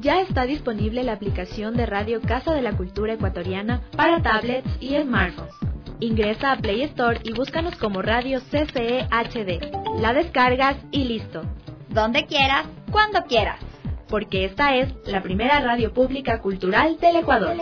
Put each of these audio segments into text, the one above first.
Ya está disponible la aplicación de Radio Casa de la Cultura Ecuatoriana para tablets y smartphones. Ingresa a Play Store y búscanos como Radio CCE HD. La descargas y listo. Donde quieras, cuando quieras. Porque esta es la primera radio pública cultural del Ecuador.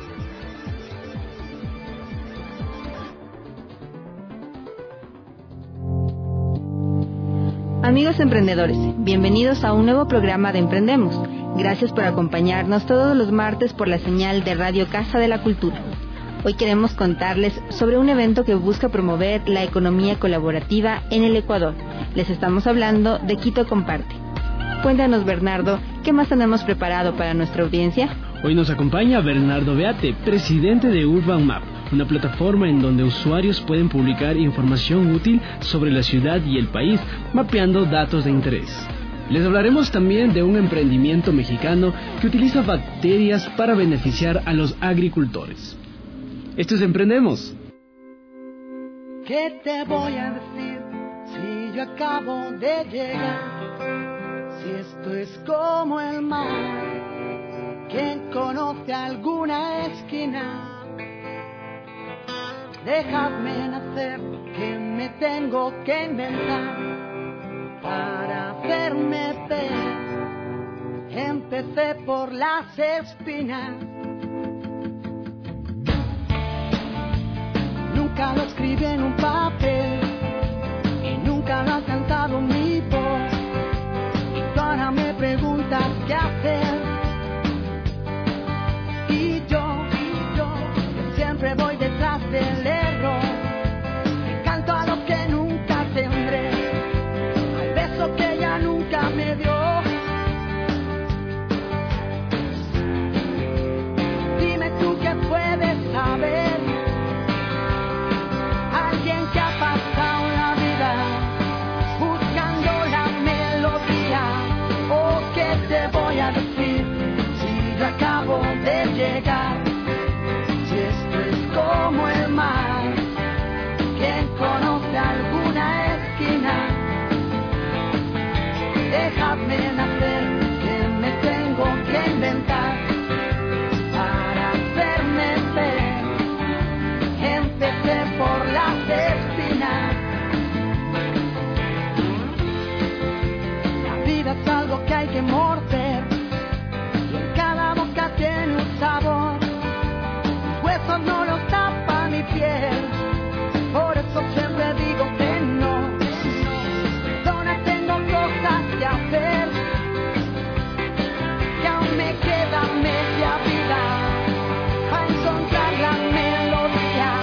Amigos emprendedores, bienvenidos a un nuevo programa de Emprendemos. Gracias por acompañarnos todos los martes por la señal de Radio Casa de la Cultura. Hoy queremos contarles sobre un evento que busca promover la economía colaborativa en el Ecuador. Les estamos hablando de Quito Comparte. Cuéntanos, Bernardo, ¿qué más tenemos preparado para nuestra audiencia? Hoy nos acompaña Bernardo Beate, presidente de Urban Map, una plataforma en donde usuarios pueden publicar información útil sobre la ciudad y el país, mapeando datos de interés. Les hablaremos también de un emprendimiento mexicano que utiliza bacterias para beneficiar a los agricultores. Esto es Emprendemos. ¿Qué te voy a decir si yo acabo de llegar? Si esto es como el mar, ¿quién conoce alguna esquina? Dejadme nacer, que me tengo que inventar para hacerme ver. Empecé por las espinas. Nunca lo escribí en un papel y nunca lo ha cantado mi voz. Y tú ahora me preguntas qué hacer. Y yo, que siempre voy detrás del error, y canto a lo que nunca tendré, al beso que ella nunca me dio. Dime tú qué puedes saber, alguien que ha pasado la vida buscando la melodía. Oh, ¿qué te voy a decir si yo acabo de llegar? Si esto es como el mar, ¿quién conoce alguna esquina? Déjame nacer, que me tengo que inventar para hacerme ver. Empecé por las espinas. La vida es algo que hay que morder, y en cada boca tiene un sabor. Los huesos no los tapa mi piel, por eso siempre digo que no. Perdona, tengo cosas que hacer, que aún me queda media vida para encontrar la melodía.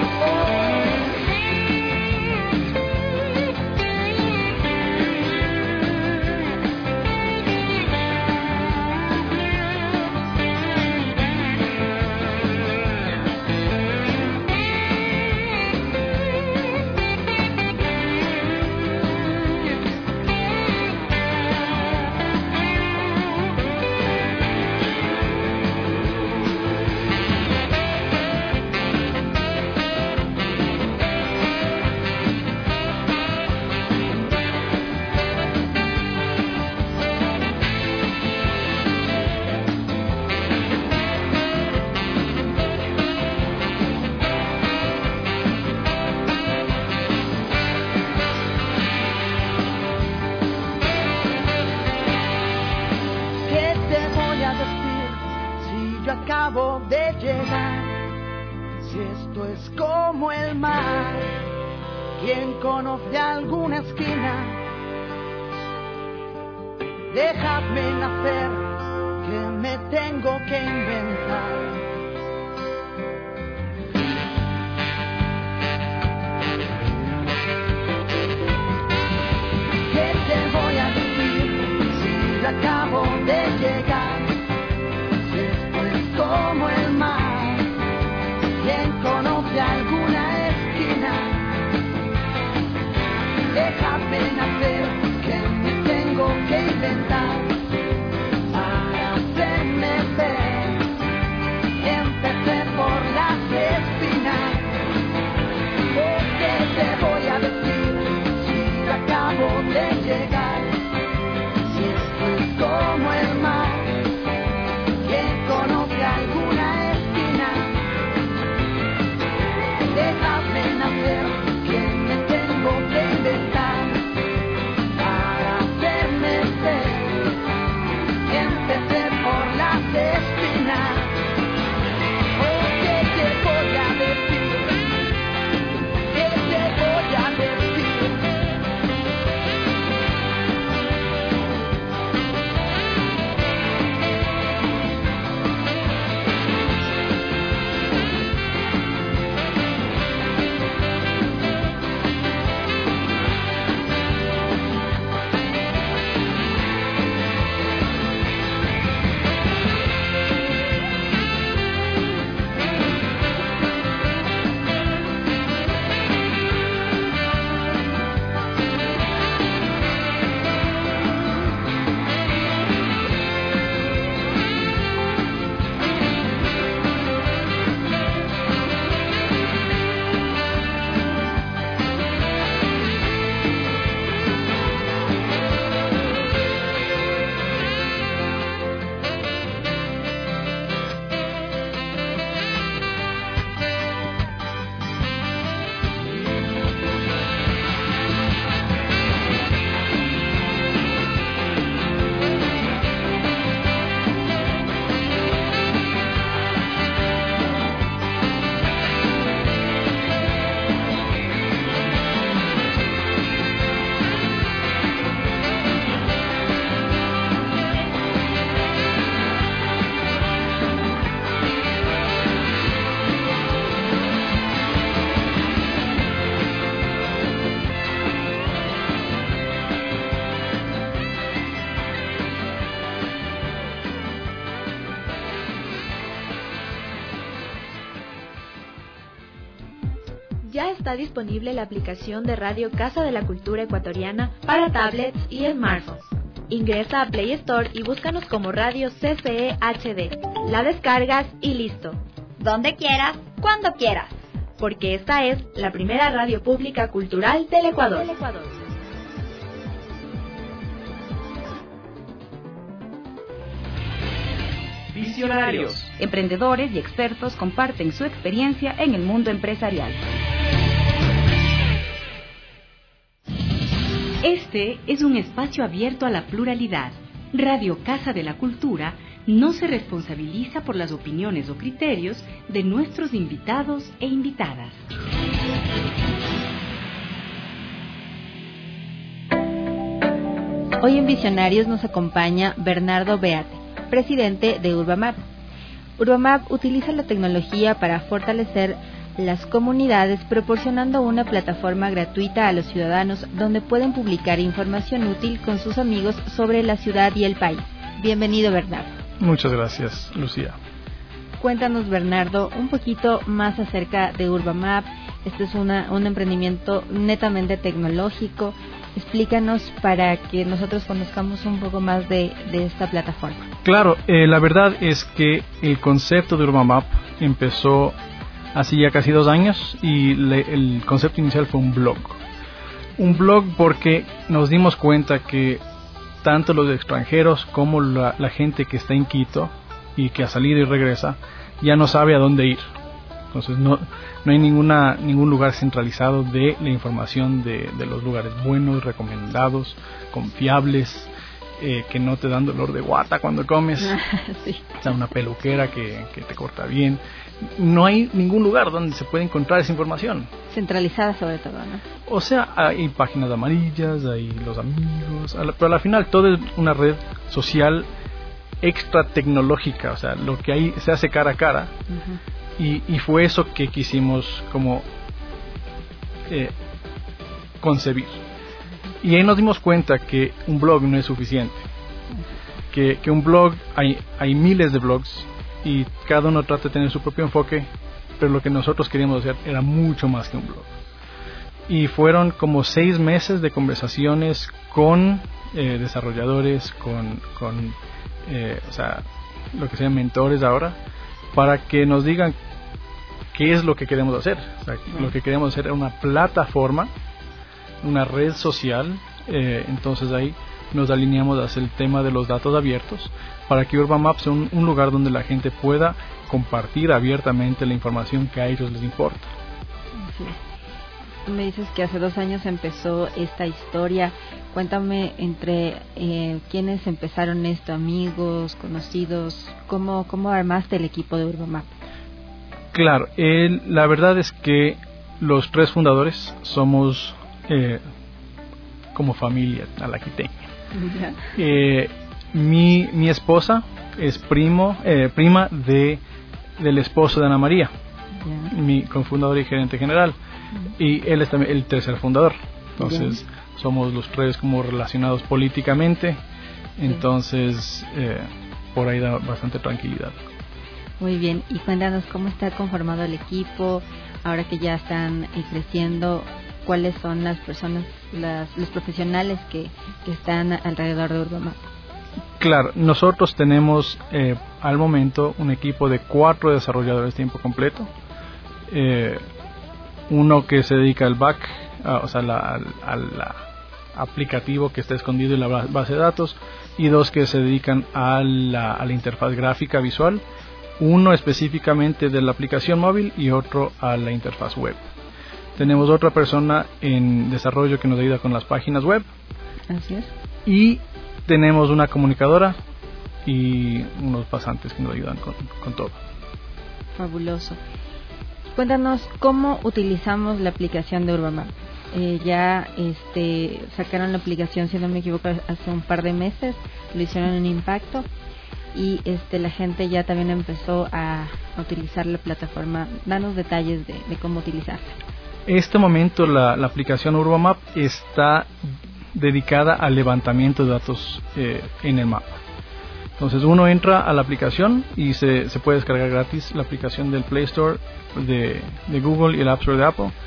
Acabo de llegar. Si esto es como el mar, ¿quién conoce alguna esquina? Déjame nacer, que me tengo que inventar. ¿Qué te voy a decir si yo acabo de llegar? Como el mar, ¿quién conoce alguna esquina? Déjame nacer, que me tengo que inventar para hacerme ver. Empecé por las espinas. Oh, ¿qué te voy a decir si yo acabo de llegar? Si esto es como el mar, Ya está disponible la aplicación de Radio Casa de la Cultura Ecuatoriana para tablets y smartphones. Ingresa a Play Store y búscanos como Radio CCE HD. La descargas y listo. Donde quieras, cuando quieras. Porque esta es la primera radio pública cultural del Ecuador. Visionarios. Emprendedores y expertos comparten su experiencia en el mundo empresarial. Este es un espacio abierto a la pluralidad. Radio Casa de la Cultura no se responsabiliza por las opiniones o criterios de nuestros invitados e invitadas. Hoy en Visionarios nos acompaña Bernardo Beate, presidente de Urbamap. Urbamap utiliza la tecnología para fortalecer las comunidades, proporcionando una plataforma gratuita a los ciudadanos donde pueden publicar información útil con sus amigos sobre la ciudad y el país. Bienvenido, Bernardo. Muchas gracias, Lucía. Cuéntanos, Bernardo, un poquito más acerca de Urbamap. Este es un emprendimiento netamente tecnológico. Explícanos para que nosotros conozcamos un poco más de esta plataforma. Claro, la verdad es que el concepto de Urbamap empezó hace ya casi 2 años y el concepto inicial fue un blog. Un blog porque nos dimos cuenta que tanto los extranjeros como la gente que está en Quito y que ha salido y regresa ya no sabe a dónde ir. Entonces no hay ningún lugar centralizado de la información de los lugares buenos, recomendados, confiables, que no te dan dolor de guata cuando comes. Sí. O sea, una peluquera que te corta bien. No hay ningún lugar donde se pueda encontrar esa información. Centralizada sobre todo, ¿no? O sea, hay páginas amarillas, hay los amigos, pero al final todo es una red social extra tecnológica, o sea, lo que ahí se hace cara a cara. Uh-huh. Y fue eso que quisimos como concebir. Y ahí nos dimos cuenta que un blog no es suficiente. Que un blog, hay miles de blogs y cada uno trata de tener su propio enfoque, pero lo que nosotros queríamos hacer era mucho más que un blog. Y fueron como 6 meses de conversaciones con desarrolladores, con o sea, lo que sean mentores ahora, para que nos digan qué es lo que queremos hacer. O sea, lo que queremos hacer era una plataforma, una red social. Entonces ahí nos alineamos hacia el tema de los datos abiertos para que Urbamap sea un lugar donde la gente pueda compartir abiertamente la información que a ellos les importa. Tú me dices que hace 2 años empezó esta historia. Cuéntame entre quiénes empezaron esto, amigos, conocidos, ¿cómo armaste el equipo de Urbamap? Claro, la verdad es que los 3 fundadores somos como familia alaquiteña. Mi esposa es prima del esposo de Ana María, mi cofundador y gerente general, y él es también el tercer fundador. Entonces somos los 3 como relacionados políticamente. Entonces por ahí da bastante tranquilidad. Muy bien, y cuéntanos cómo está conformado el equipo ahora que ya están creciendo. ¿Cuáles son las personas, los profesionales que están alrededor de Urbamap? Claro, nosotros tenemos al momento un equipo de 4 desarrolladores de tiempo completo. Uno que se dedica al back, o sea, al aplicativo que está escondido en la base de datos, y 2 que se dedican a la interfaz gráfica visual. Uno específicamente de la aplicación móvil y otro a la interfaz web. Tenemos otra persona en desarrollo que nos ayuda con las páginas web. Así es. Y tenemos una comunicadora y unos pasantes que nos ayudan con todo. Fabuloso. Cuéntanos cómo utilizamos la aplicación de Urbamap. Ya sacaron la aplicación, si no me equivoco, hace un par de meses. Lo hicieron en Impacto. Y la gente ya también empezó a utilizar la plataforma. Danos detalles de cómo utilizarla. En este momento la aplicación Urbamap está dedicada al levantamiento de datos en el mapa. Entonces uno entra a la aplicación y se puede descargar gratis la aplicación del Play Store de Google y el App Store de Apple,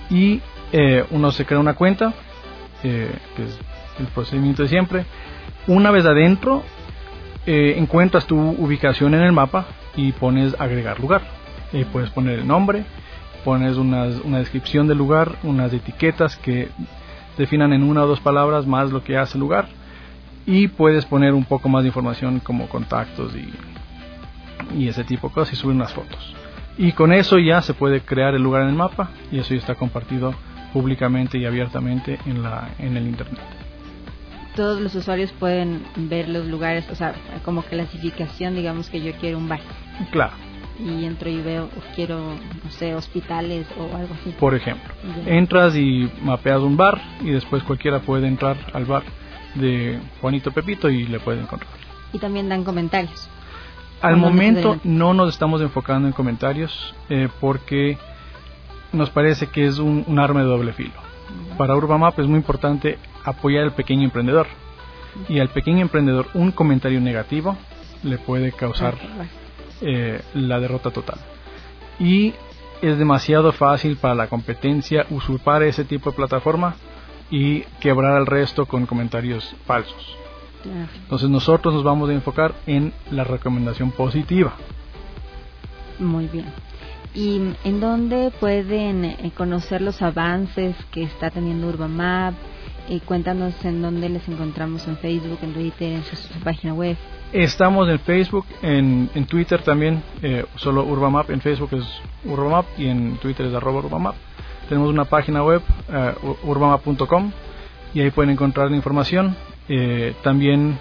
y uno se crea una cuenta, que es el procedimiento de siempre. Una vez adentro, encuentras tu ubicación en el mapa y pones agregar lugar. Puedes poner el nombre, pones una descripción del lugar, unas etiquetas que definan en 1 o 2 palabras más lo que hace el lugar, y puedes poner un poco más de información como contactos y ese tipo de cosas, y subir unas fotos. Y con eso ya se puede crear el lugar en el mapa, y eso ya está compartido públicamente y abiertamente en el internet. Todos los usuarios pueden ver los lugares, o sea, como clasificación, digamos que yo quiero un bar. Claro. Y entro y veo, quiero, no sé, hospitales o algo así. Por ejemplo, entras y mapeas un bar, y después cualquiera puede entrar al bar de Juanito Pepito y le puede encontrar. Y también dan comentarios. Al momento no nos estamos enfocando en comentarios, porque nos parece que es un arma de doble filo. Para Urbamap es muy importante apoyar al pequeño emprendedor, y al pequeño emprendedor un comentario negativo le puede causar la derrota total, y es demasiado fácil para la competencia usurpar ese tipo de plataforma y quebrar al resto con comentarios falsos. Entonces nosotros nos vamos a enfocar en la recomendación positiva. Muy bien. ¿Y en dónde pueden conocer los avances que está teniendo Urbamap? Cuéntanos en dónde les encontramos, en Facebook, en Twitter, en su página web. Estamos en Facebook, en Twitter también, solo Urbamap. En Facebook es Urbamap y en Twitter es @Urbamap. Tenemos una página web, urbamap.com, y ahí pueden encontrar la información. También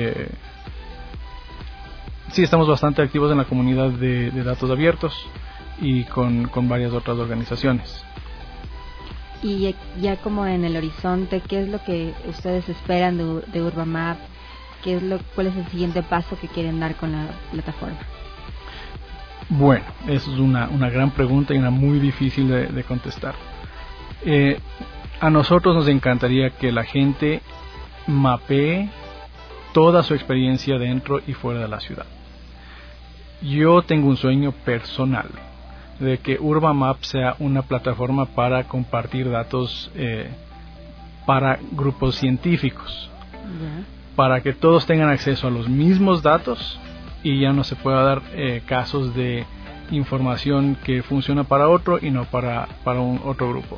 sí, estamos bastante activos en la comunidad de datos abiertos y con varias otras organizaciones. Y ya como en el horizonte, ¿qué es lo que ustedes esperan de Urbamap? ¿Cuál es el siguiente paso que quieren dar con la plataforma? Bueno, eso es una gran pregunta y una muy difícil de contestar. A nosotros nos encantaría que la gente mapee toda su experiencia dentro y fuera de la ciudad. Yo tengo un sueño personal de que Urbamap sea una plataforma para compartir datos para grupos científicos, para que todos tengan acceso a los mismos datos y ya no se pueda dar casos de información que funciona para otro y no para un otro grupo.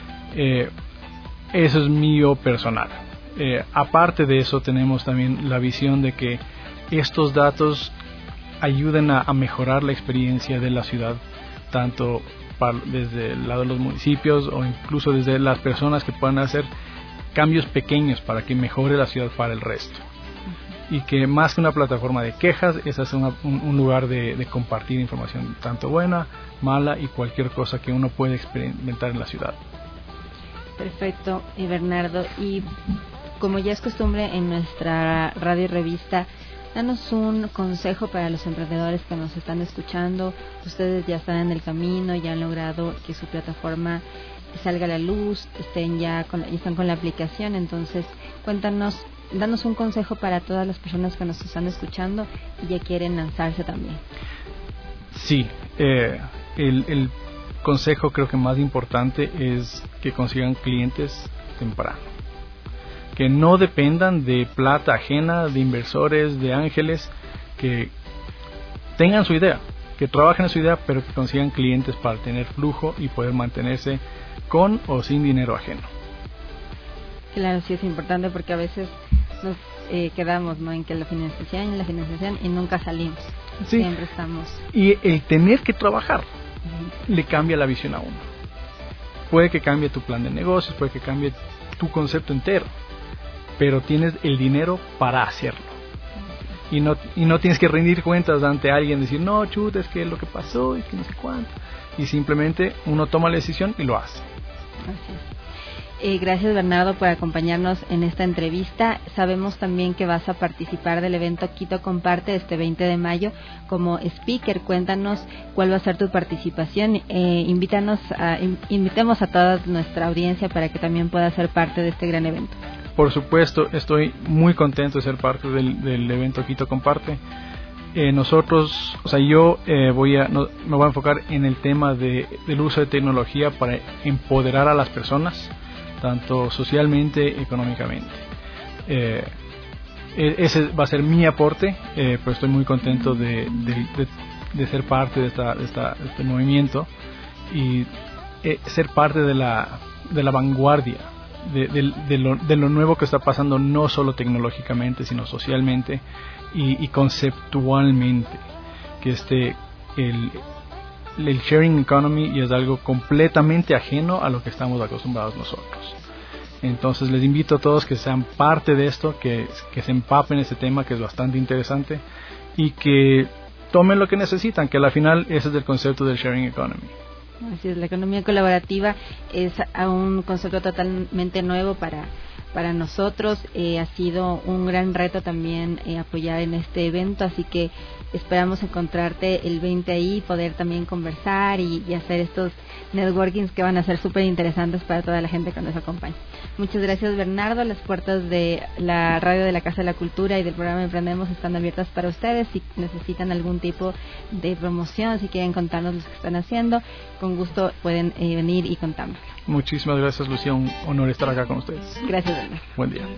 Eso es mío personal. Aparte de eso, tenemos también la visión de que estos datos ayuden a mejorar la experiencia de la ciudad, tanto desde el lado de los municipios o incluso desde las personas que puedan hacer cambios pequeños para que mejore la ciudad para el resto. Y que más que una plataforma de quejas, esa es un lugar de compartir información, tanto buena, mala y cualquier cosa que uno puede experimentar en la ciudad. Perfecto, Bernardo. Y como ya es costumbre en nuestra radio y revista, danos un consejo para los emprendedores que nos están escuchando. Ustedes ya están en el camino, ya han logrado que su plataforma salga a la luz, están con la aplicación. Entonces, danos un consejo para todas las personas que nos están escuchando y ya quieren lanzarse también. Sí, el consejo creo que más importante es que consigan clientes temprano, que no dependan de plata ajena, de inversores, de ángeles, que tengan su idea, que trabajen en su idea, pero que consigan clientes para tener flujo y poder mantenerse con o sin dinero ajeno. Claro, sí es importante porque a veces nos quedamos, ¿no?, en que la financiación y nunca salimos. Sí. Siempre estamos. Y el tener que trabajar le cambia la visión a uno. Puede que cambie tu plan de negocios, puede que cambie tu concepto entero, pero tienes el dinero para hacerlo. Y no tienes que rendir cuentas ante alguien, decir, no, chuta, es que lo que pasó, es que no sé cuánto. Y simplemente uno toma la decisión y lo hace. Así es. Gracias, Bernardo, por acompañarnos en esta entrevista. Sabemos también que vas a participar del evento Quito Comparte este 20 de mayo como speaker. Cuéntanos cuál va a ser tu participación. Invitemos a toda nuestra audiencia para que también pueda ser parte de este gran evento. Por supuesto, estoy muy contento de ser parte del evento Quito Comparte. nosotros, yo me voy a enfocar en el tema del uso de tecnología para empoderar a las personas, tanto socialmente, económicamente. Ese va a ser mi aporte, pero estoy muy contento de ser parte de este movimiento y ser parte de la vanguardia de lo nuevo que está pasando, no solo tecnológicamente, sino socialmente y conceptualmente, que el sharing economy y es algo completamente ajeno a lo que estamos acostumbrados nosotros. Entonces les invito a todos que sean parte de esto, que se empapen ese tema, que es bastante interesante, y que tomen lo que necesitan, que al final ese es el concepto del sharing economy. Así es, la economía colaborativa es un concepto totalmente nuevo para nosotros. Ha sido un gran reto también apoyar en este evento, así que esperamos encontrarte el 20 ahí, poder también conversar y hacer estos networkings que van a ser súper interesantes para toda la gente que nos acompaña. Muchas gracias, Bernardo. Las puertas de la radio de la Casa de la Cultura y del programa Emprendemos están abiertas para ustedes. Si necesitan algún tipo de promoción, si quieren contarnos lo que están haciendo, con gusto pueden venir y contarnos. Muchísimas gracias, Lucía. Un honor estar acá con ustedes. Gracias, Bernardo. Buen día.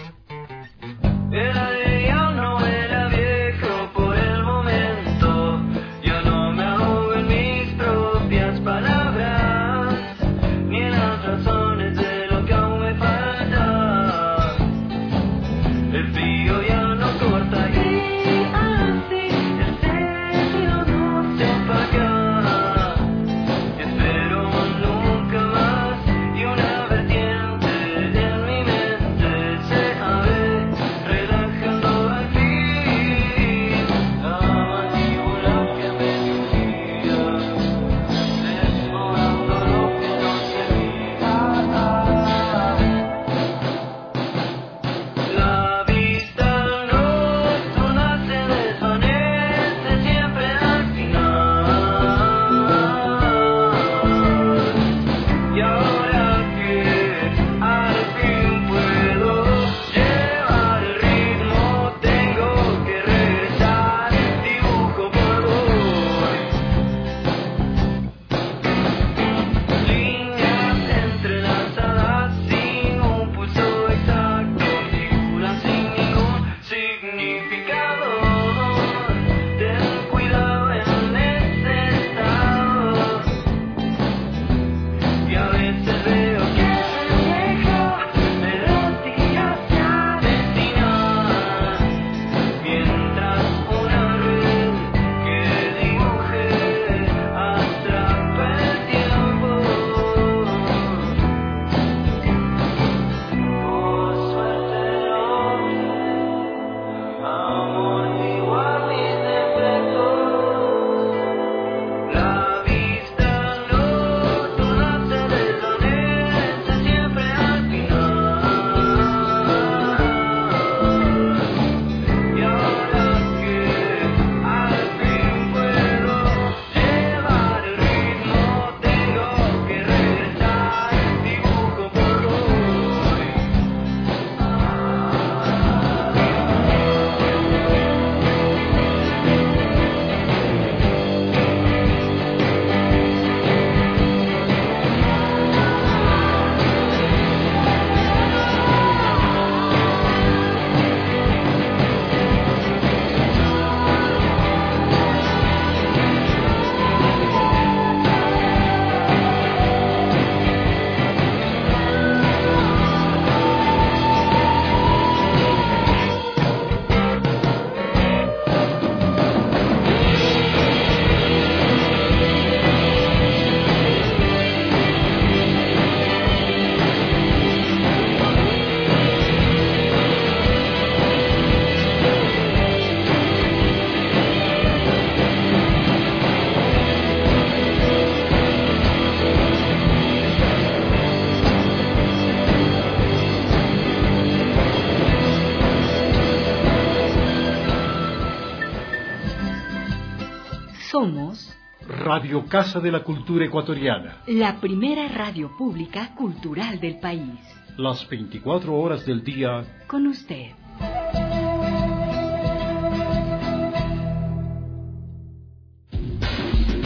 Somos Radio Casa de la Cultura Ecuatoriana, la primera radio pública cultural del país. Las 24 horas del día con usted.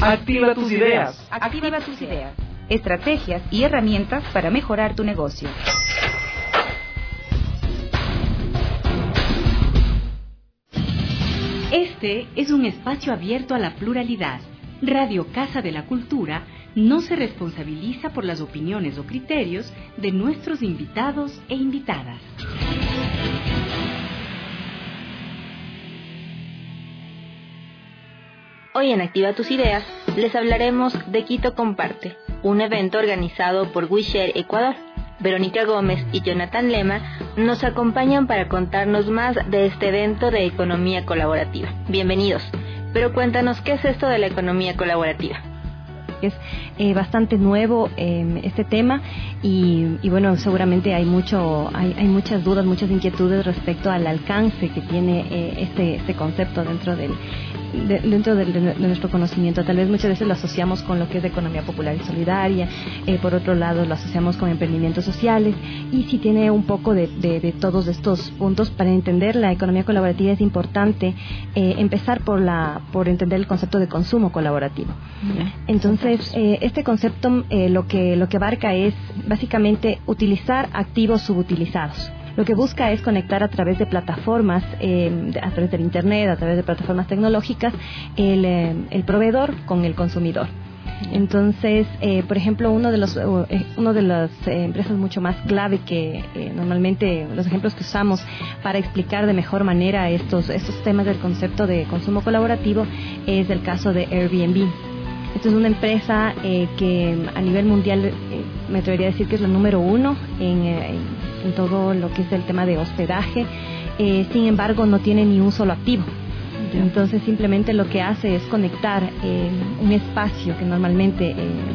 Activa tus ideas. Activa tus ideas. Estrategias y herramientas para mejorar tu negocio. Este es un espacio abierto a la pluralidad. Radio Casa de la Cultura no se responsabiliza por las opiniones o criterios de nuestros invitados e invitadas. Hoy en Activa tus Ideas les hablaremos de Quito Comparte, un evento organizado por WeShare Ecuador. Verónica Gómez y Jonathan Lema nos acompañan para contarnos más de este evento de economía colaborativa. Bienvenidos. Pero cuéntanos, ¿qué es esto de la economía colaborativa? Es bastante nuevo este tema y bueno, seguramente hay muchas dudas, muchas inquietudes respecto al alcance que tiene este concepto dentro de nuestro conocimiento. Tal vez muchas veces lo asociamos con lo que es economía popular y solidaria, por otro lado lo asociamos con emprendimientos sociales, y sí tiene un poco de todos estos puntos. Para entender la economía colaborativa es importante empezar por entender el concepto de consumo colaborativo. Entonces, este concepto lo que abarca es básicamente utilizar activos subutilizados. Lo que busca es conectar a través de plataformas, a través del Internet, a través de plataformas tecnológicas, el proveedor con el consumidor. Entonces, por ejemplo, una de las empresas mucho más clave que normalmente los ejemplos que usamos para explicar de mejor manera estos temas del concepto de consumo colaborativo es el caso de Airbnb. Esta es una empresa que a nivel mundial me atrevería a decir que es la número 1 en todo lo que es el tema de hospedaje. Sin embargo, no tiene ni un solo activo. Entonces, simplemente lo que hace es conectar un espacio que normalmente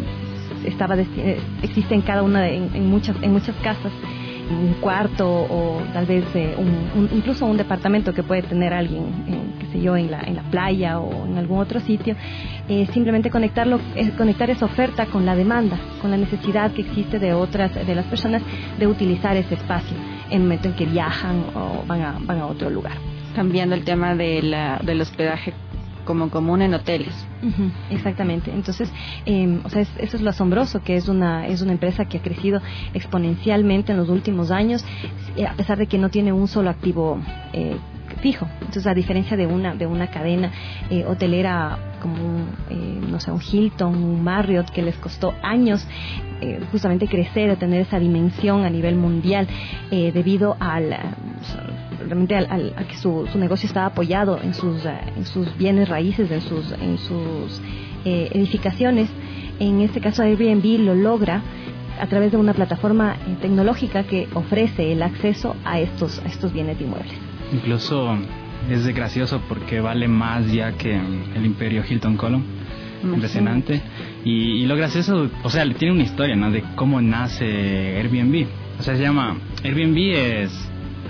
existe en cada una en muchas casas, un cuarto o tal vez incluso un departamento que puede tener alguien, qué sé yo, en la playa o en algún otro sitio. Simplemente conectar esa oferta con la demanda, con la necesidad que existe de las personas de utilizar ese espacio en el momento en que viajan o van a otro lugar. Cambiando el tema del hospedaje como común en hoteles. Exactamente. Entonces, eso es lo asombroso, que es una empresa que ha crecido exponencialmente en los últimos años, a pesar de que no tiene un solo activo fijo. Entonces, a diferencia de una cadena hotelera como un Hilton, un Marriott, que les costó años justamente crecer, a tener esa dimensión a nivel mundial, debido realmente a que su negocio estaba apoyado en sus bienes raíces, en sus edificaciones. En este caso, Airbnb lo logra a través de una plataforma tecnológica que ofrece el acceso a estos bienes inmuebles. Incluso es gracioso porque vale más ya que el imperio Hilton Column. Impresionante. Y lo gracioso, tiene una historia, ¿no?, de cómo nace Airbnb. Se llama Airbnb, es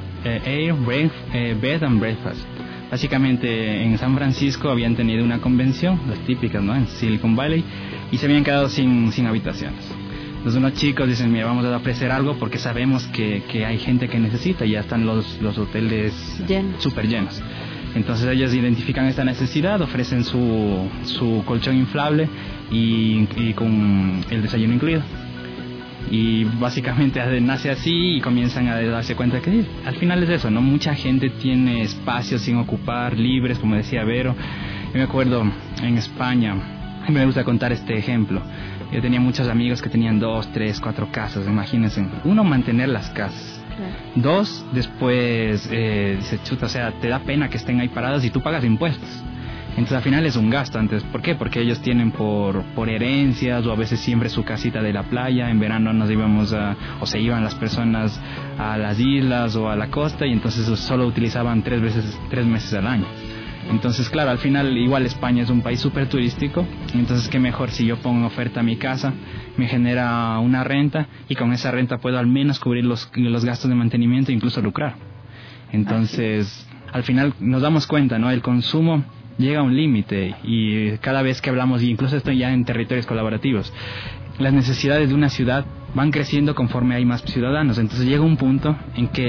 Bed and Breakfast. Básicamente en San Francisco habían tenido una convención, las típicas, ¿no?, en Silicon Valley, y se habían quedado sin habitaciones. Entonces unos chicos dicen, mira, vamos a ofrecer algo porque sabemos que hay gente que necesita, y ya están los hoteles súper llenos. Entonces ellos identifican esta necesidad, ofrecen su colchón inflable y con el desayuno incluido. Y básicamente nace así, y comienzan a darse cuenta que al final es eso, ¿no? Mucha gente tiene espacios sin ocupar, libres, como decía Vero. Yo me acuerdo en España, me gusta contar este ejemplo. Yo tenía muchos amigos que tenían 2, 3, 4 casas, imagínense. Uno, mantener las casas. Claro. 2, después dice, chuta, te da pena que estén ahí paradas y tú pagas impuestos. Entonces al final es un gasto antes. ¿Por qué? Porque ellos tienen por herencias, o a veces siempre su casita de la playa. En verano nos íbamos se iban las personas a las islas o a la costa, y entonces solo utilizaban 3 meses al año. Entonces, claro, al final igual España es un país súper turístico, entonces qué mejor si yo pongo en oferta mi casa, me genera una renta, y con esa renta puedo al menos cubrir los gastos de mantenimiento e incluso lucrar. Entonces, al final nos damos cuenta, ¿no? El consumo llega a un límite, y cada vez que hablamos, y incluso esto ya en territorios colaborativos, las necesidades de una ciudad van creciendo conforme hay más ciudadanos. Entonces llega un punto en que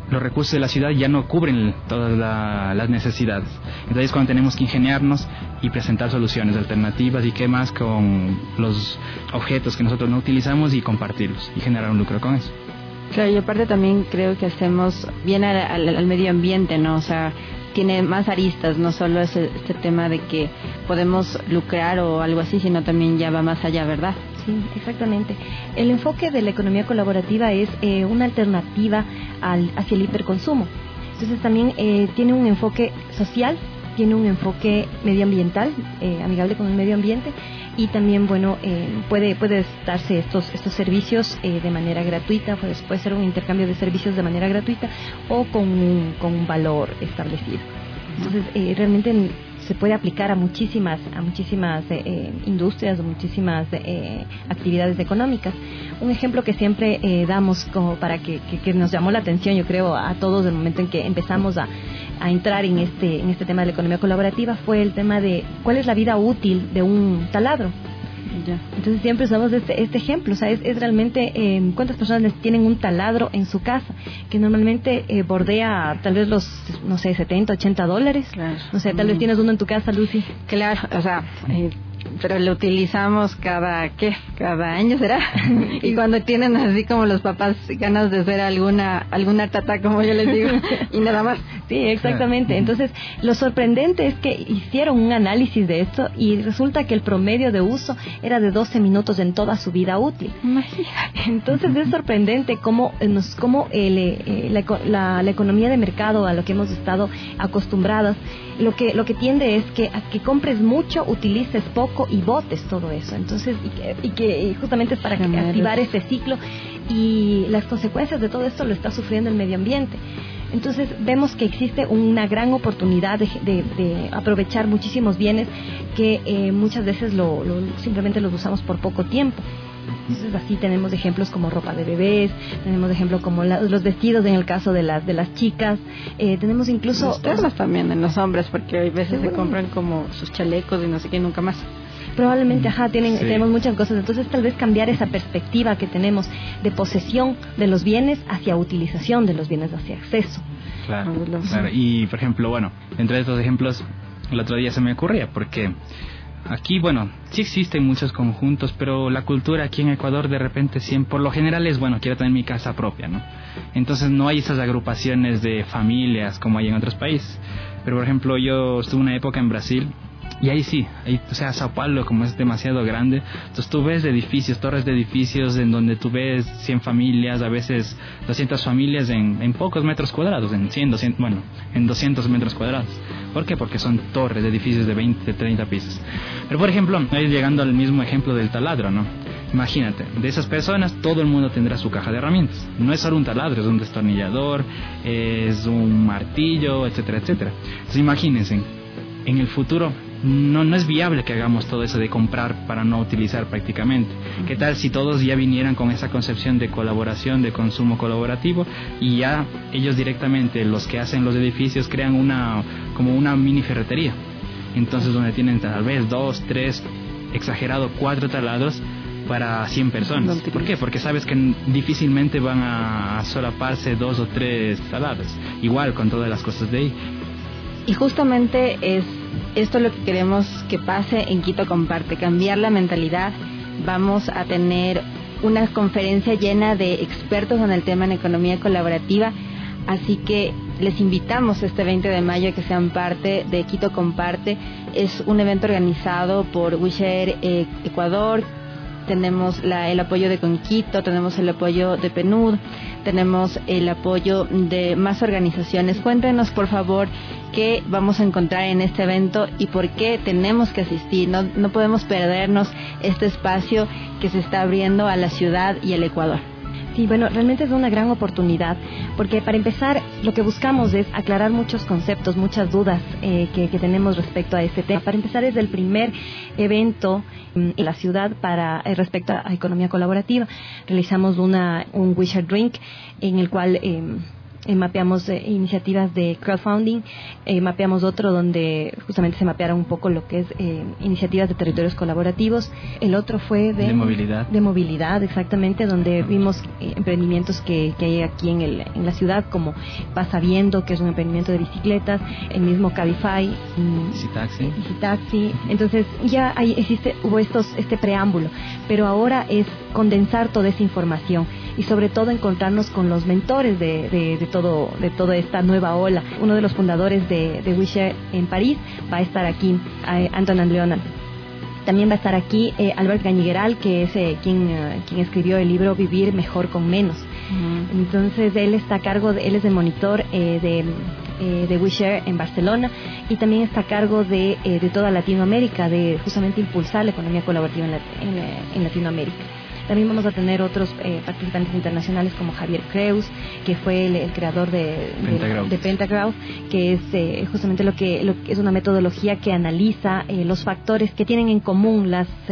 los recursos de la ciudad ya no cubren todas las necesidades. Entonces cuando tenemos que ingeniarnos y presentar soluciones alternativas y qué más con los objetos que nosotros no utilizamos y compartirlos y generar un lucro con eso. Claro, y aparte también creo que hacemos bien al medio ambiente, ¿no? O sea, tiene más aristas, no solo es este tema de que podemos lucrar o algo así, sino también ya va más allá, ¿verdad? Sí, exactamente. El enfoque de la economía colaborativa es una alternativa hacia el hiperconsumo. Entonces también tiene un enfoque social, tiene un enfoque medioambiental, amigable con el medio ambiente, y también, bueno, puede darse estos servicios de manera gratuita, puede ser un intercambio de servicios de manera gratuita o con un valor establecido. Entonces, realmente se puede aplicar a muchísimas industrias o muchísimas actividades económicas. Un ejemplo que siempre damos como para que nos llamó la atención, yo creo, a todos el momento en que empezamos a entrar en este tema de la economía colaborativa fue el tema de cuál es la vida útil de un taladro. Ya. Entonces siempre usamos este ejemplo, o sea, es realmente cuántas personas tienen un taladro en su casa, que normalmente bordea tal vez los, no sé, $70, $80. Claro. No sé, tal vez tienes uno en tu casa, Lucy. Claro, o sea, pero lo utilizamos cada año, ¿será? Y cuando tienen así como los papás ganas de hacer alguna tata, como yo les digo, y nada más. Sí, exactamente. Entonces, lo sorprendente es que hicieron un análisis de esto y resulta que el promedio de uso era de 12 minutos en toda su vida útil. Entonces, es sorprendente cómo la economía de mercado a lo que hemos estado acostumbrados, lo que tiende es que a que compres mucho, utilices poco y botes todo eso. Entonces, y que justamente es para activar este ciclo, y las consecuencias de todo esto lo está sufriendo el medio ambiente. Entonces vemos que existe una gran oportunidad de aprovechar muchísimos bienes que muchas veces simplemente los usamos por poco tiempo. Entonces así tenemos ejemplos como ropa de bebés, tenemos ejemplos como los vestidos en el caso de las chicas, tenemos incluso los ternos también en los hombres, porque hay veces se compran como sus chalecos y no sé qué, nunca más. Probablemente, tenemos muchas cosas. Entonces tal vez cambiar esa perspectiva que tenemos de posesión de los bienes hacia utilización de los bienes, hacia acceso. Claro. Y por ejemplo, bueno, entre estos ejemplos el otro día se me ocurría, porque aquí, bueno, sí existen muchos conjuntos, pero la cultura aquí en Ecuador de repente siempre, por lo general es, bueno, quiero tener mi casa propia, ¿no? Entonces no hay esas agrupaciones de familias como hay en otros países. Pero por ejemplo, yo estuve una época en Brasil, y ahí sí, o sea, Sao Paulo, como es demasiado grande, entonces tú ves torres de edificios en donde tú ves 100 familias, a veces 200 familias en pocos metros cuadrados, en 100, 200, bueno, en 200 metros cuadrados. ¿Por qué? Porque son torres de edificios de 20, 30 pisos. Pero por ejemplo, ahí llegando al mismo ejemplo del taladro, ¿no? Imagínate, de esas personas todo el mundo tendrá su caja de herramientas. No es solo un taladro, es un destornillador, es un martillo, etcétera, etcétera. Entonces imagínense, en el futuro no es viable que hagamos todo eso de comprar para no utilizar prácticamente. ¿Qué tal si todos ya vinieran con esa concepción de colaboración, de consumo colaborativo, y ya ellos directamente, los que hacen los edificios, crean como una mini ferretería? Entonces donde tienen tal vez 2, 3, exagerado 4 taladros para 100 personas. ¿Por qué? Porque sabes que difícilmente van a solaparse 2 o 3 taladros. Igual con todas las cosas de ahí. Y justamente es esto lo que queremos que pase en Quito Comparte, cambiar la mentalidad. Vamos a tener una conferencia llena de expertos en el tema en economía colaborativa, así que les invitamos este 20 de mayo a que sean parte de Quito Comparte. Es un evento organizado por WeShare Ecuador. Tenemos el apoyo de Conquito, tenemos el apoyo de PNUD, tenemos el apoyo de más organizaciones. Cuéntenos, por favor, qué vamos a encontrar en este evento y por qué tenemos que asistir. No podemos perdernos este espacio que se está abriendo a la ciudad y al Ecuador. Sí, bueno, realmente es una gran oportunidad, porque para empezar lo que buscamos es aclarar muchos conceptos, muchas dudas que tenemos respecto a este tema. Para empezar, es el primer evento en la ciudad respecto a economía colaborativa. Realizamos un WeShare Drink en el cual mapeamos iniciativas de crowdfunding, mapeamos otro donde justamente se mapearon un poco lo que es iniciativas de territorios colaborativos. El otro fue de movilidad. De movilidad, exactamente, donde vimos emprendimientos que hay aquí en la ciudad, como Pasa Viendo, que es un emprendimiento de bicicletas, el mismo Cabify, Easytaxi. Entonces ya hubo este preámbulo, pero ahora es condensar toda esa información y sobre todo encontrarnos con los mentores de toda esta nueva ola. Uno de los fundadores de WeShare en París va a estar aquí, Anton Leonard. También va a estar aquí Albert Gañigueral, que es quien escribió el libro Vivir Mejor con Menos. Entonces él está a cargo, él es el monitor de WeShare en Barcelona, y también está a cargo de toda Latinoamérica, de justamente impulsar la economía colaborativa en Latinoamérica. También vamos a tener otros participantes internacionales como Javier Creus, que fue el creador de Pentagraph, que es justamente lo que es una metodología que analiza los factores que tienen en común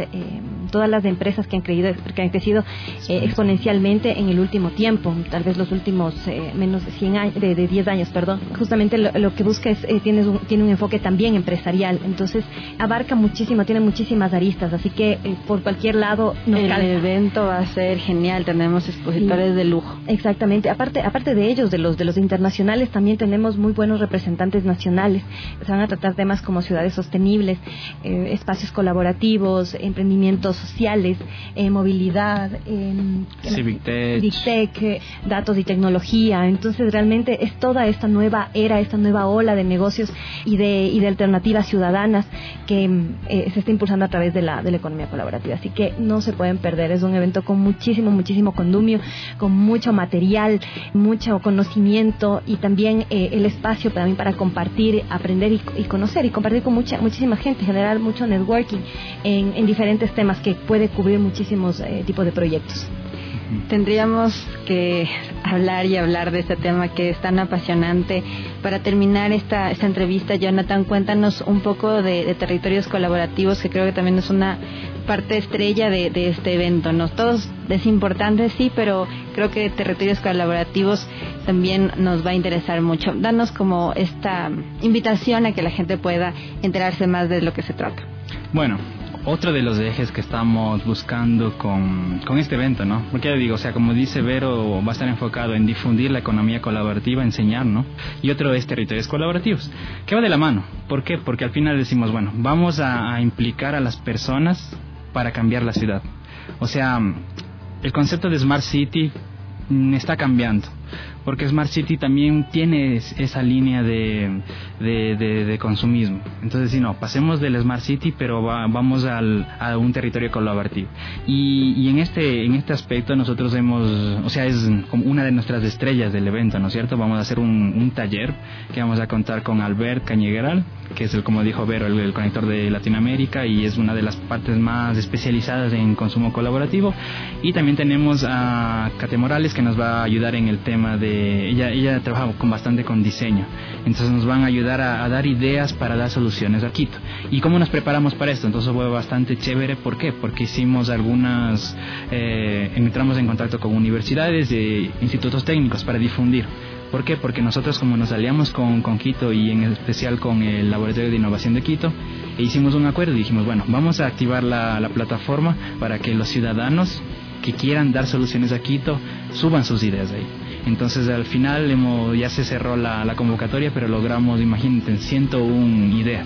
todas las empresas que han crecido exponencialmente en el último tiempo, tal vez los últimos menos de 100 años, de 10 años, perdón. Justamente lo que busca tiene un enfoque también empresarial, entonces abarca muchísimo, tiene muchísimas aristas, así que por cualquier lado nos evento va a ser genial, tenemos expositores de lujo. Exactamente, aparte de ellos, de los internacionales, también tenemos muy buenos representantes nacionales. Se van a tratar temas como ciudades sostenibles, espacios colaborativos, emprendimientos sociales, movilidad, Civic Tech, datos y tecnología. Entonces realmente es toda esta nueva era, esta nueva ola de negocios y de alternativas ciudadanas que se está impulsando a través de la economía colaborativa. Así que no se pueden perder, es un evento con muchísimo condumio, con mucho material, mucho conocimiento, y también el espacio también para compartir, aprender y conocer y compartir con muchísima gente, generar mucho networking en diferentes temas que puede cubrir muchísimos tipos de proyectos. Tendríamos que hablar de este tema que es tan apasionante. Para terminar esta entrevista, Jonathan, cuéntanos un poco de territorios colaborativos, que creo que también es una parte estrella de este evento, ¿no? Todos es importante, sí, pero creo que territorios colaborativos también nos va a interesar mucho. Danos como esta invitación a que la gente pueda enterarse más de lo que se trata. Bueno, otro de los ejes que estamos buscando con este evento, ¿no? Porque ya digo, o sea, como dice Vero, va a estar enfocado en difundir la economía colaborativa, enseñar, ¿no? Y otro es territorios colaborativos, que va de la mano. ¿Por qué? Porque al final decimos, bueno, vamos a implicar a las personas para cambiar la ciudad. O sea, el concepto de Smart City está cambiando, porque Smart City también tiene esa línea de consumismo. Entonces, si no, pasemos del Smart City, pero vamos a un territorio colaborativo. Y en este aspecto nosotros es como una de nuestras estrellas del evento, ¿no es cierto? Vamos a hacer un taller que vamos a contar con Albert Cañigueral, que es como dijo Vero, el conector de Latinoamérica, y es una de las partes más especializadas en consumo colaborativo. Y también tenemos a Kate Morales, que nos va a ayudar en el tema de... Ella trabaja bastante con diseño, entonces nos van a ayudar a dar ideas para dar soluciones a Quito. ¿Y cómo nos preparamos para esto? Entonces fue bastante chévere. ¿Por qué? Porque hicimos entramos en contacto con universidades e institutos técnicos para difundir. ¿Por qué? Porque nosotros, como nos aliamos con Quito y en especial con el Laboratorio de Innovación de Quito, hicimos un acuerdo y dijimos, bueno, vamos a activar la plataforma para que los ciudadanos que quieran dar soluciones a Quito suban sus ideas ahí. Entonces al final ya se cerró la convocatoria, pero logramos, imagínate, 101 ideas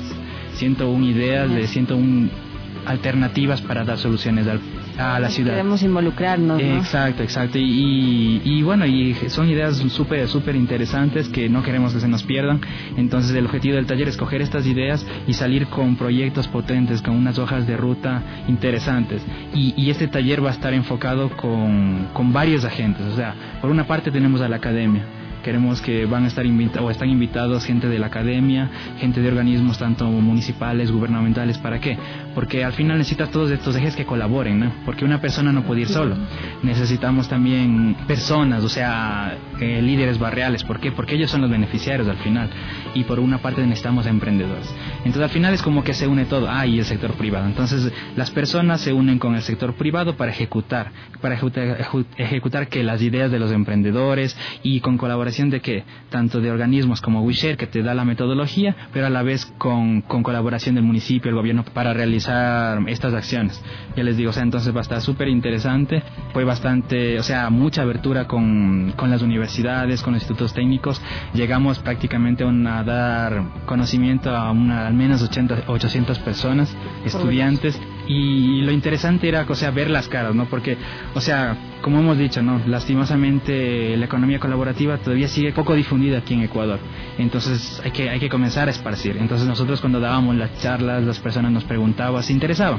de 101 alternativas para dar soluciones a la ciudad. Queremos involucrarnos, ¿no? Exacto. Y bueno, y son ideas súper interesantes que no queremos que se nos pierdan. Entonces el objetivo del taller es coger estas ideas y salir con proyectos potentes, con unas hojas de ruta interesantes. Y este taller va a estar enfocado con varios agentes. O sea, por una parte tenemos a la academia. Queremos que van a estar están invitados gente de la academia, gente de organismos tanto municipales, gubernamentales. ¿Para qué? Porque al final necesitas todos estos ejes que colaboren, ¿no? Porque una persona no puede ir solo. Necesitamos también personas, o sea, líderes barriales. ¿Por qué? Porque ellos son los beneficiarios al final. Y por una parte necesitamos emprendedores. Entonces al final es como que se une todo. Y el sector privado. Entonces las personas se unen con el sector privado para ejecutar que las ideas de los emprendedores, y con colaboración colaboración de que tanto de organismos como WeShare, que te da la metodología, pero a la vez con colaboración del municipio, el gobierno, para realizar estas acciones. Ya les digo, o sea, entonces va a estar súper interesante. Fue bastante, o sea, mucha abertura con las universidades, con los institutos técnicos. Llegamos prácticamente a dar conocimiento a al menos 800 personas, estudiantes. Y lo interesante era, o sea, ver las caras, ¿no? Porque, o sea, como hemos dicho, ¿no? Lastimosamente la economía colaborativa todavía sigue poco difundida aquí en Ecuador. Entonces hay que comenzar a esparcir. Entonces nosotros cuando dábamos las charlas, las personas nos preguntaban, se interesaban.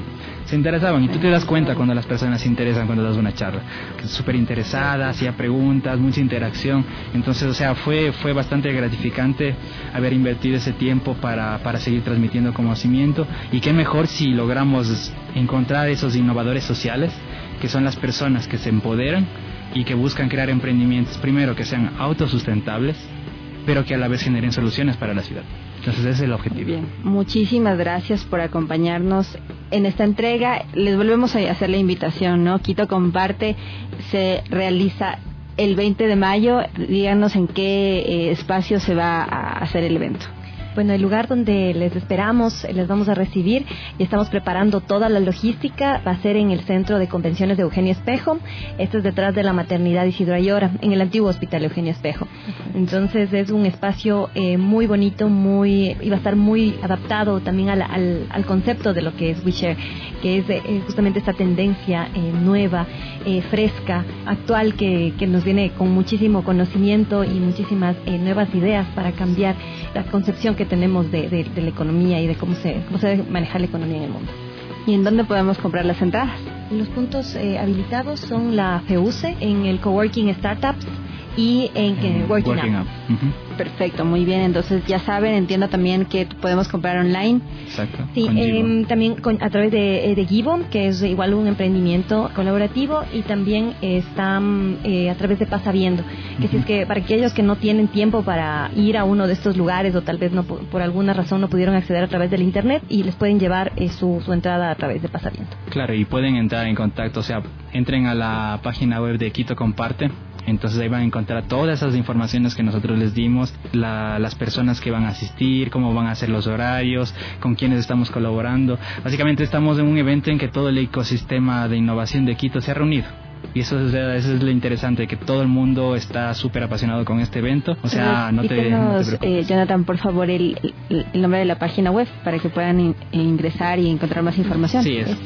Y tú te das cuenta cuando las personas se interesan cuando das una charla. Súper interesada, hacía preguntas, mucha interacción. Entonces, o sea, fue bastante gratificante haber invertido ese tiempo para seguir transmitiendo conocimiento. Y qué mejor si logramos encontrar esos innovadores sociales, que son las personas que se empoderan y que buscan crear emprendimientos, primero que sean autosustentables, pero que a la vez generen soluciones para la ciudad. Entonces ese es el objetivo. Bien, muchísimas gracias por acompañarnos en esta entrega. Les volvemos a hacer la invitación, ¿no? Quito Comparte se realiza el 20 de mayo. Díganos en qué espacio se va a hacer el evento. Bueno, el lugar donde les esperamos, les vamos a recibir y estamos preparando toda la logística, va a ser en el Centro de Convenciones de Eugenio Espejo. Esto es detrás de la Maternidad Isidro Ayora, en el antiguo Hospital Eugenio Espejo. Entonces es un espacio muy bonito, y va a estar muy adaptado también al concepto de lo que es WeShare, que es justamente esta tendencia nueva, fresca, actual, que nos viene con muchísimo conocimiento y muchísimas nuevas ideas para cambiar la concepción que tenemos de la economía y de cómo se debe manejar la economía en el mundo. ¿Y en dónde podemos comprar las entradas? Los puntos habilitados son la FEUCE, en el Coworking Startups y en Working Up. Perfecto, muy bien. Entonces ya saben, entiendo también que podemos comprar online. Exacto. Sí, también a través de Givo, que es igual un emprendimiento colaborativo, y también está a través de Pasaviendo, que si es que para aquellos que no tienen tiempo para ir a uno de estos lugares o tal vez no por alguna razón no pudieron acceder a través del internet, y les pueden llevar su entrada a través de Pasaviendo. Claro, y pueden entrar en contacto, o sea, entren a la página web de Quito Comparte. Entonces ahí van a encontrar todas esas informaciones que nosotros les dimos, las personas que van a asistir, cómo van a ser los horarios, con quiénes estamos colaborando. Básicamente estamos en un evento en que todo el ecosistema de innovación de Quito se ha reunido. Y eso es lo interesante, que todo el mundo está súper apasionado con este evento. O sea, no te preocupes. Jonathan, por favor, el nombre de la página web para que puedan ingresar y encontrar más información. Sí, es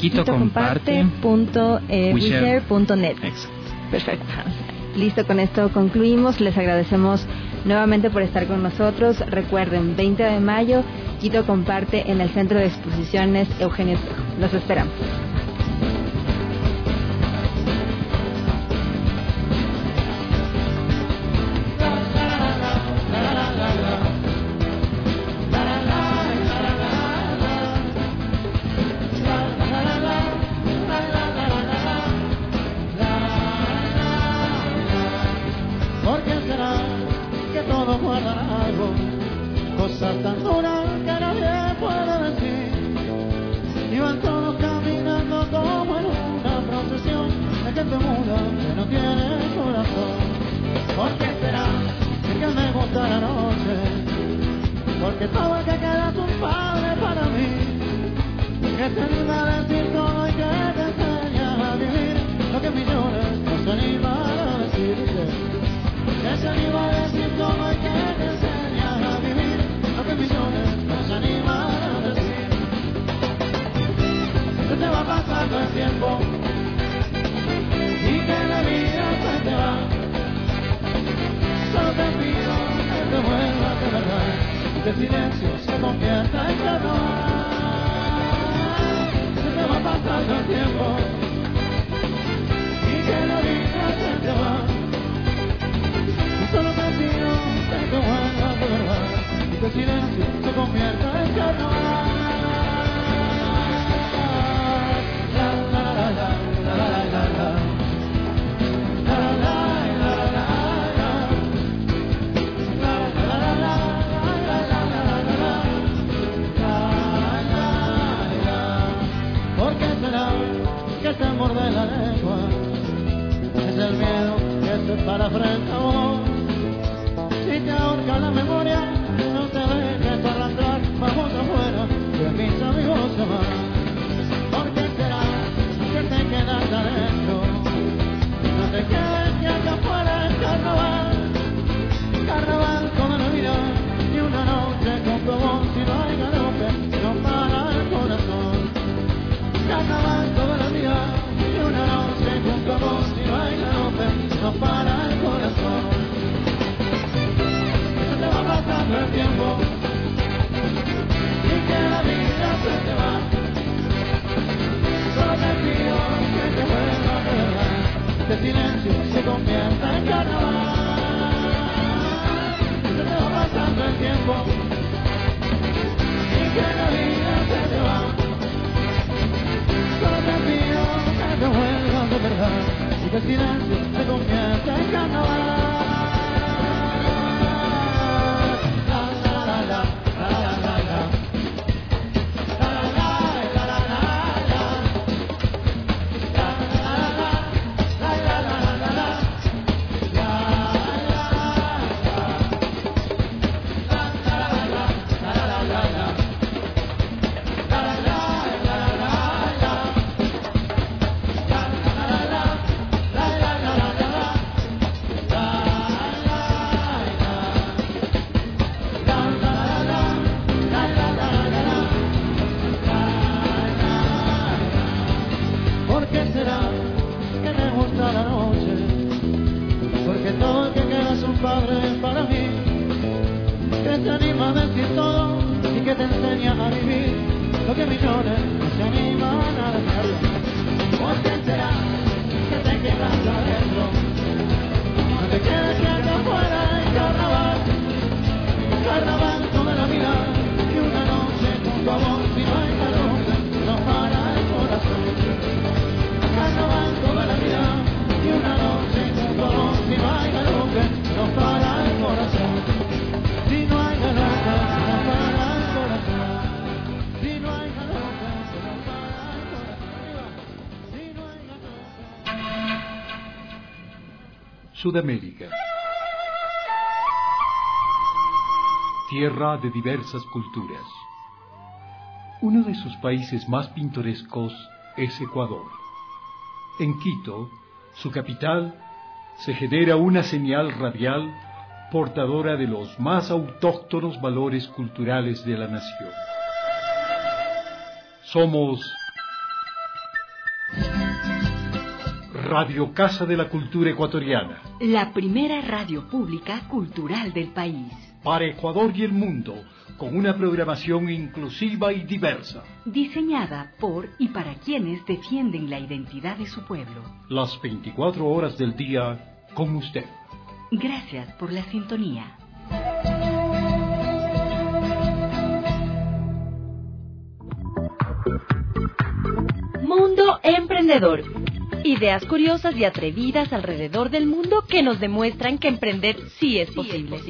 quitocomparte.weshare.net. Exacto. Perfecto. Listo, con esto concluimos. Les agradecemos nuevamente por estar con nosotros. Recuerden, 20 de mayo, Quito Comparte en el Centro de Exposiciones Eugenio Espejo. Los esperamos. Cosas tan duras que nadie puede decir. Iban todos caminando como en una procesión de gente muda que no tiene corazón. ¿Por qué será que me gusta la noche? Porque todo el que queda es un padre para mí, que te anima a decir todo y que te enseña a vivir lo que millones no se animan a decir. Que se anima a decir todo y que te enseña a vivir lo que millones nos animan a decir. Se te va pasando el tiempo y que la vida se te va. Solo te pido que te vuelvas de verdad y que el silencio se convierta en carnaval. Se te va pasando el tiempo y que la vida se te va. Solo te pido que te vuelvas de verdad y que el silencio se convierta en carnaval. La la la la la la la la la. La la la la la la la. La la la la la la la la. ¿Por qué será que el temor de la lengua es el miedo que se para frente a vos? refresca la memoria, no te dejes arrastrar, vamos afuera, que mis amigos se van. ¿Por qué será que te quedas adentro? No te quedes que acá afuera es carnaval, carnaval toda la vida, y una noche con tu voz y no hay galope, no para el corazón. Carnaval toda la vida, y una noche con tu voz y no hay galope, no para el corazón. Que se te va pasando el tiempo, y que la vida se te va. Solo te pido que te vuelvas de verdad, que el silencio se convierta en carnaval. Que se te va pasando el tiempo, y que la vida se te va. Solo te pido que te vuelvas de verdad, y que el silencio se convierta en carnaval. Sudamérica. Tierra de diversas culturas. Uno de sus países más pintorescos es Ecuador. En Quito, su capital, se genera una señal radial portadora de los más autóctonos valores culturales de la nación. Somos Radio Casa de la Cultura Ecuatoriana, la primera radio pública cultural del país. Para Ecuador y el mundo, con una programación inclusiva y diversa. Diseñada por y para quienes defienden la identidad de su pueblo. Las 24 horas del día con usted. Gracias por la sintonía. Mundo Emprendedor. Ideas curiosas y atrevidas alrededor del mundo que nos demuestran que emprender sí es posible.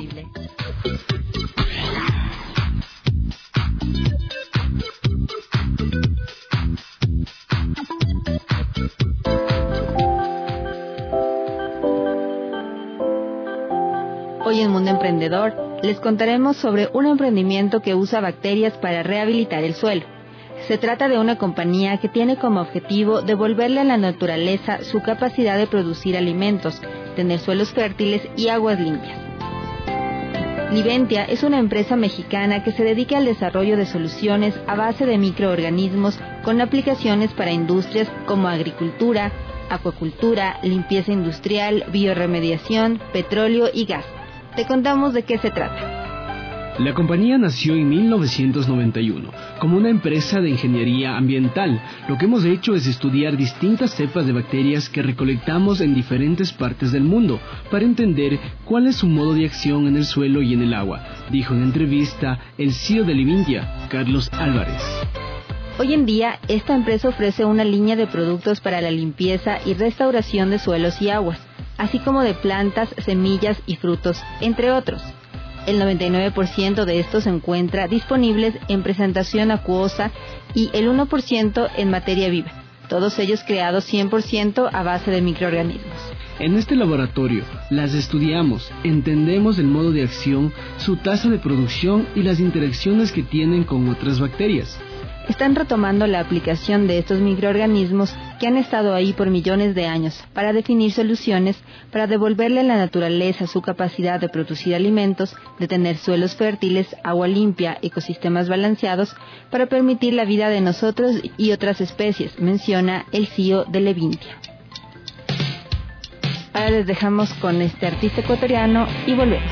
Hoy en Mundo Emprendedor les contaremos sobre un emprendimiento que usa bacterias para rehabilitar el suelo. Se trata de una compañía que tiene como objetivo devolverle a la naturaleza su capacidad de producir alimentos, tener suelos fértiles y aguas limpias. Liventia es una empresa mexicana que se dedica al desarrollo de soluciones a base de microorganismos con aplicaciones para industrias como agricultura, acuacultura, limpieza industrial, biorremediación, petróleo y gas. Te contamos de qué se trata. La compañía nació en 1991 como una empresa de ingeniería ambiental. Lo que hemos hecho es estudiar distintas cepas de bacterias que recolectamos en diferentes partes del mundo para entender cuál es su modo de acción en el suelo y en el agua, dijo en entrevista el CEO de Liventia, Carlos Álvarez. Hoy en día, esta empresa ofrece una línea de productos para la limpieza y restauración de suelos y aguas, así como de plantas, semillas y frutos, entre otros. El 99% de estos se encuentra disponibles en presentación acuosa y el 1% en materia viva, todos ellos creados 100% a base de microorganismos. En este laboratorio las estudiamos, entendemos el modo de acción, su tasa de producción y las interacciones que tienen con otras bacterias. Están retomando la aplicación de estos microorganismos que han estado ahí por millones de años para definir soluciones para devolverle a la naturaleza su capacidad de producir alimentos, de tener suelos fértiles, agua limpia, ecosistemas balanceados, para permitir la vida de nosotros y otras especies, menciona el CEO de Levintia. Ahora les dejamos con este artista ecuatoriano y volvemos.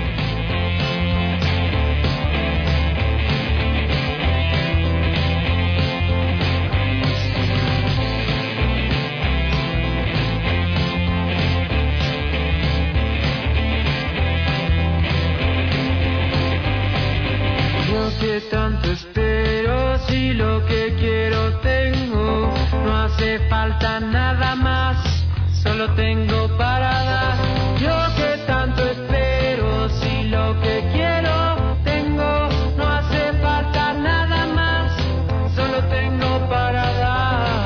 Tanto espero, si lo que quiero tengo, no hace falta nada más, solo tengo para dar. Yo que tanto espero, si lo que quiero tengo, no hace falta nada más, solo tengo para dar.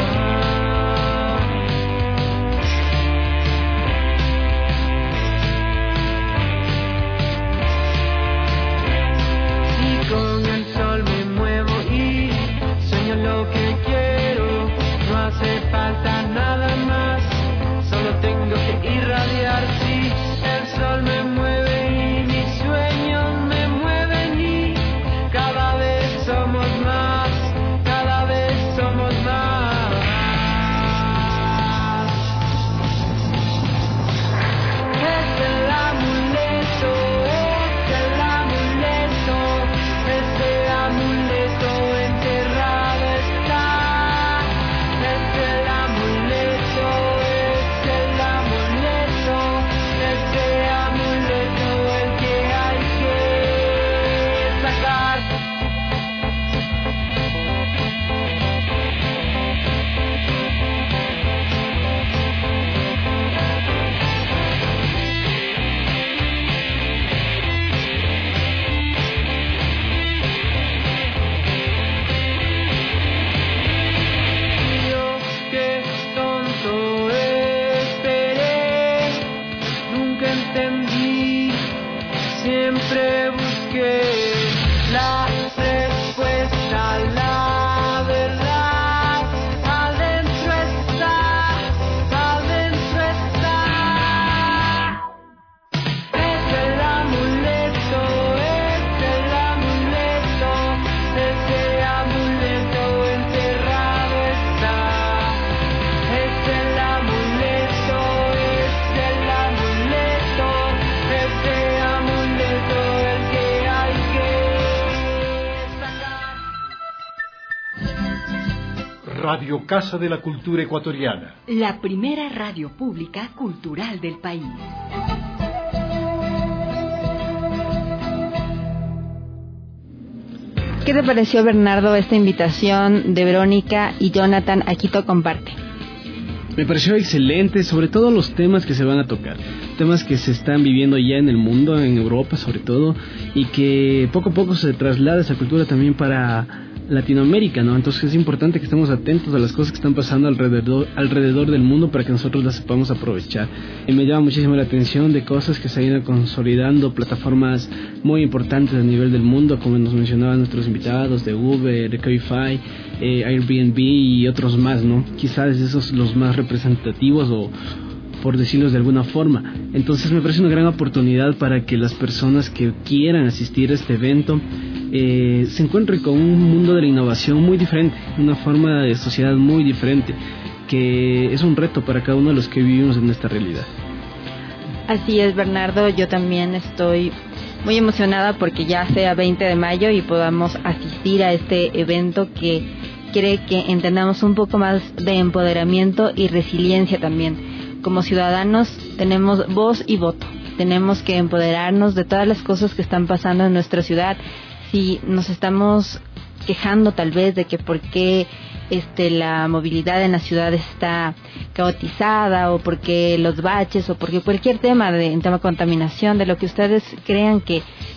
Y con el sol me muevo y sueño lo que quiero, no hace falta nada más, solo tengo que irradiar. Sí, el sol me mueve y mis sueños me mueven y cada vez somos más, cada vez somos más. Es el amuleto, este amuleto enterrado está. Es el amuleto, este amuleto el que hay que sacar. Yo que tonto esperé, nunca entendí, siempre busqué la respuesta, la verdad, adentro está, adentro está. Es el amuleto, ese amuleto enterrado está. Es el amuleto, ese amuleto el que hay que sacar. Radio Casa de la Cultura Ecuatoriana. La primera radio pública cultural del país. ¿Qué te pareció, Bernardo, esta invitación de Verónica y Jonathan a Quito Comparte? Me pareció excelente, sobre todo los temas que se van a tocar, temas que se están viviendo ya en el mundo, en Europa sobre todo, y que poco a poco se traslada esa cultura también para Latinoamérica, ¿no? Entonces es importante que estemos atentos a las cosas que están pasando alrededor del mundo para que nosotros las sepamos aprovechar. Y me llama muchísimo la atención de cosas que se han ido consolidando, plataformas muy importantes a nivel del mundo, como nos mencionaban nuestros invitados, de Uber, de Cabify, Airbnb y otros más, ¿no? Quizás esos los más representativos o por decirlos de alguna forma. Entonces me parece una gran oportunidad para que las personas que quieran asistir a este evento se encuentren con un mundo de la innovación muy diferente, una forma de sociedad muy diferente, que es un reto para cada uno de los que vivimos en esta realidad. Así es, Bernardo, yo también estoy muy emocionada porque ya sea 20 de mayo y podamos asistir a este evento que quiere que entendamos un poco más de empoderamiento y resiliencia también. Como ciudadanos tenemos voz y voto, tenemos que empoderarnos de todas las cosas que están pasando en nuestra ciudad. Si nos estamos quejando tal vez de que por qué la movilidad en la ciudad está caotizada, o porque los baches, o porque cualquier tema en tema de contaminación, de lo que ustedes crean que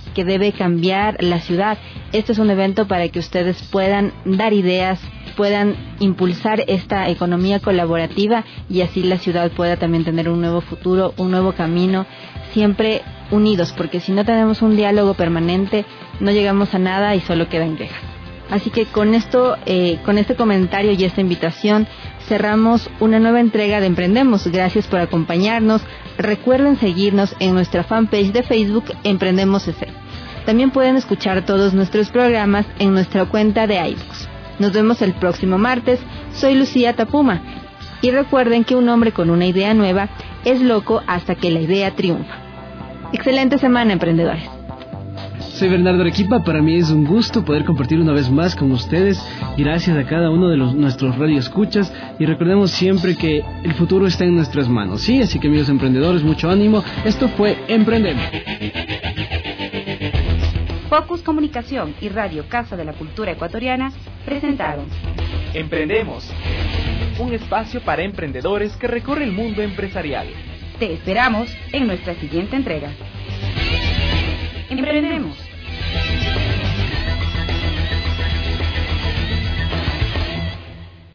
que debe cambiar la ciudad. Este es un evento para que ustedes puedan dar ideas, puedan impulsar esta economía colaborativa y así la ciudad pueda también tener un nuevo futuro, un nuevo camino, siempre unidos, porque si no tenemos un diálogo permanente no llegamos a nada y solo quedan quejas. Así que con esto, con este comentario y esta invitación cerramos una nueva entrega de Emprendemos. Gracias por acompañarnos. Recuerden seguirnos en nuestra fanpage de Facebook Emprendemos CC. También pueden escuchar todos nuestros programas en nuestra cuenta de iVoox. Nos vemos el próximo martes. Soy Lucía Tapuma. Y recuerden que un hombre con una idea nueva es loco hasta que la idea triunfa. Excelente semana, emprendedores. Soy Bernardo Arequipa, para mí es un gusto poder compartir una vez más con ustedes. Gracias a cada uno de nuestros radioescuchas y recordemos siempre que el futuro está en nuestras manos, ¿sí? Así que amigos emprendedores, mucho ánimo. Esto fue Emprendemos. Focus Comunicación y Radio Casa de la Cultura Ecuatoriana presentaron Emprendemos, un espacio para emprendedores que recorre el mundo empresarial. Te esperamos en nuestra siguiente entrega. Emprendemos.